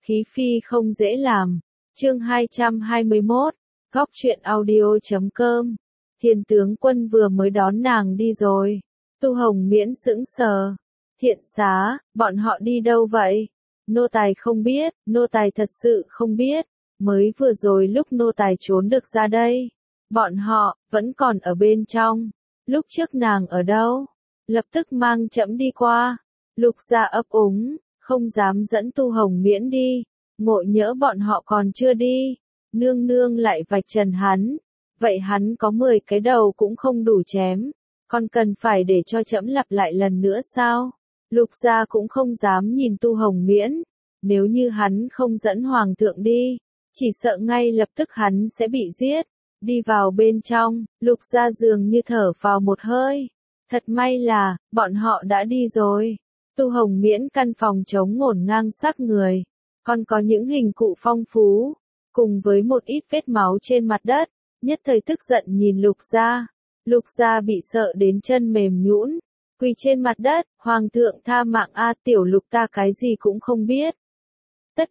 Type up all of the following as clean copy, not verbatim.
Khí phi không dễ làm. Chương 221, Góc truyện audio.com. Thiên tướng quân vừa mới đón nàng đi rồi. Tu Hồng Miễn sững sờ. Thiện xá, bọn họ đi đâu vậy? Nô tài không biết, nô tài thật sự không biết. Mới vừa rồi lúc nô tài trốn được ra đây. Bọn họ, vẫn còn ở bên trong. Lúc trước nàng ở đâu? Lập tức mang trẫm đi qua. Lục gia ấp úng, không dám dẫn Tu Hồng Miễn đi. Ngộ nhỡ bọn họ còn chưa đi. Nương nương lại vạch trần hắn. Vậy hắn có 10 cái đầu cũng không đủ chém. Còn cần phải để cho trẫm lặp lại lần nữa sao? Lục gia cũng không dám nhìn Tu Hồng Miễn. Nếu như hắn không dẫn hoàng thượng đi, chỉ sợ ngay lập tức hắn sẽ bị giết. Đi vào bên trong, lục gia dường như thở vào một hơi. Thật may là, bọn họ đã đi rồi. Tu Hồng Miễn căn phòng trống ngổn ngang xác người. Còn có những hình cụ phong phú, cùng với một ít vết máu trên mặt đất. Nhất thời tức giận nhìn lục gia. Lục gia bị sợ đến chân mềm nhũn, quỳ trên mặt đất. Hoàng thượng tha mạng a, tiểu lục ta cái gì cũng không biết. Tất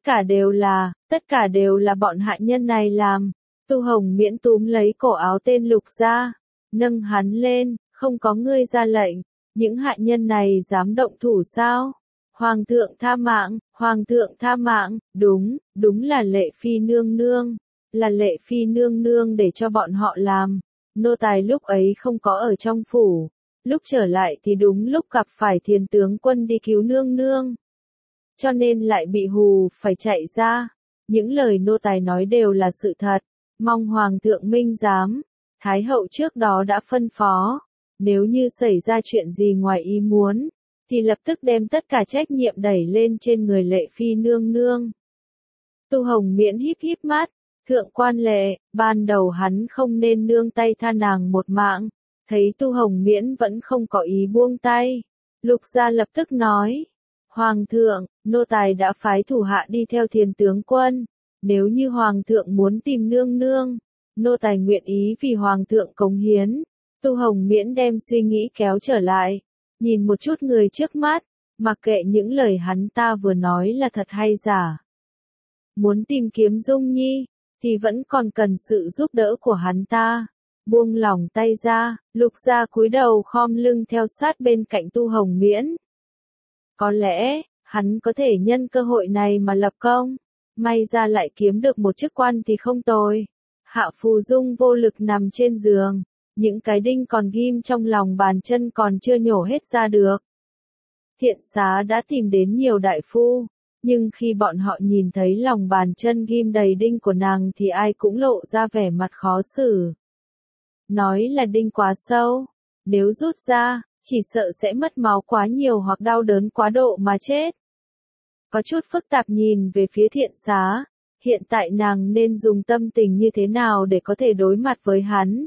cả đều là bọn hạ nhân này làm. Tu Hồng Miễn túm lấy cổ áo tên lục gia, nâng hắn lên. Không có ngươi ra lệnh, những hạ nhân này dám động thủ sao? Hoàng thượng tha mạng, đúng là Lệ Phi nương nương, là Lệ Phi nương nương để cho bọn họ làm. Nô tài lúc ấy không có ở trong phủ, lúc trở lại thì đúng lúc gặp phải Thiên tướng quân đi cứu nương nương. Cho nên lại bị hù, phải chạy ra. Những lời nô tài nói đều là sự thật, mong Hoàng thượng minh giám. Thái hậu trước đó đã phân phó, nếu như xảy ra chuyện gì ngoài ý muốn, thì lập tức đem tất cả trách nhiệm đẩy lên trên người Lệ Phi nương nương. Tu Hồng Miễn híp híp mắt, thượng quan Lệ, ban đầu hắn không nên nương tay tha nàng một mạng, thấy Tu Hồng Miễn vẫn không có ý buông tay. Lục gia lập tức nói, Hoàng thượng, nô tài đã phái thủ hạ đi theo Thiên tướng quân, nếu như Hoàng thượng muốn tìm nương nương, nô tài nguyện ý vì Hoàng thượng cống hiến. Tu Hồng Miễn đem suy nghĩ kéo trở lại, nhìn một chút người trước mắt, mặc kệ những lời hắn ta vừa nói là thật hay giả. Muốn tìm kiếm Dung Nhi, thì vẫn còn cần sự giúp đỡ của hắn ta. Buông lỏng tay ra, lục gia cúi đầu khom lưng theo sát bên cạnh Tu Hồng Miễn. Có lẽ, hắn có thể nhân cơ hội này mà lập công, may ra lại kiếm được một chức quan thì không tồi. Hạ Phù Dung vô lực nằm trên giường. Những cái đinh còn ghim trong lòng bàn chân còn chưa nhổ hết ra được. Thiện xá đã tìm đến nhiều đại phu, nhưng khi bọn họ nhìn thấy lòng bàn chân ghim đầy đinh của nàng thì ai cũng lộ ra vẻ mặt khó xử. Nói là đinh quá sâu, nếu rút ra, chỉ sợ sẽ mất máu quá nhiều hoặc đau đớn quá độ mà chết. Có chút phức tạp nhìn về phía thiện xá, hiện tại nàng nên dùng tâm tình như thế nào để có thể đối mặt với hắn.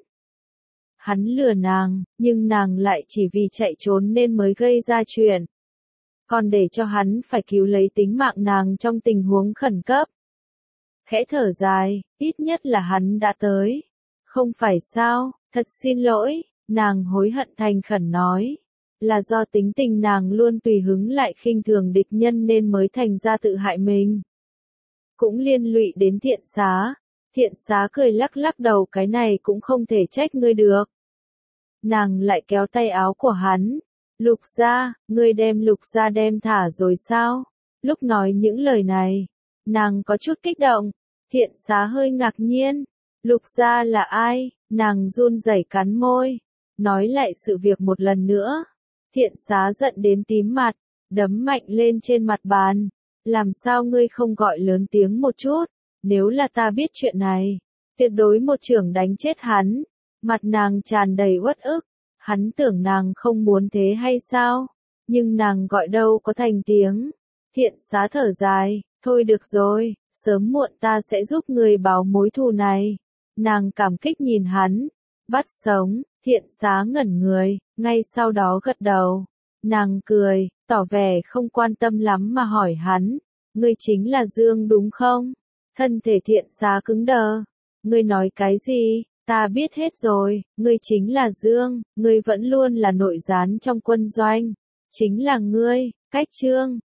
Hắn lừa nàng, nhưng nàng lại chỉ vì chạy trốn nên mới gây ra chuyện. Còn để cho hắn phải cứu lấy tính mạng nàng trong tình huống khẩn cấp. Khẽ thở dài, ít nhất là hắn đã tới. Không phải sao, thật xin lỗi, nàng hối hận thành khẩn nói. Là do tính tình nàng luôn tùy hứng lại khinh thường địch nhân nên mới thành ra tự hại mình. Cũng liên lụy đến thiện xá. Thiện xá cười lắc lắc đầu, cái này cũng không thể trách ngươi được. Nàng lại kéo tay áo của hắn. Lục gia, ngươi đem lục gia đem thả rồi sao? Lúc nói những lời này, nàng có chút kích động. Thiện xá hơi ngạc nhiên. Lục gia là ai? Nàng run rẩy cắn môi. Nói lại sự việc một lần nữa. Thiện xá giận đến tím mặt, đấm mạnh lên trên mặt bàn. Làm sao ngươi không gọi lớn tiếng một chút? Nếu là ta biết chuyện này, tuyệt đối một chưởng đánh chết hắn. Mặt nàng tràn đầy uất ức, hắn tưởng nàng không muốn thế hay sao? Nhưng nàng gọi đâu có thành tiếng. Thiện xá thở dài, thôi được rồi, sớm muộn ta sẽ giúp người báo mối thù này. Nàng cảm kích nhìn hắn, bắt sống. Thiện xá ngẩn người, ngay sau đó gật đầu. Nàng cười, tỏ vẻ không quan tâm lắm mà hỏi hắn, ngươi chính là Dương đúng không? Thân thể thiện xá cứng đờ. Ngươi nói cái gì? Ta biết hết rồi, ngươi chính là Dương, ngươi vẫn luôn là nội gián trong quân doanh. Chính là ngươi, cách Trương,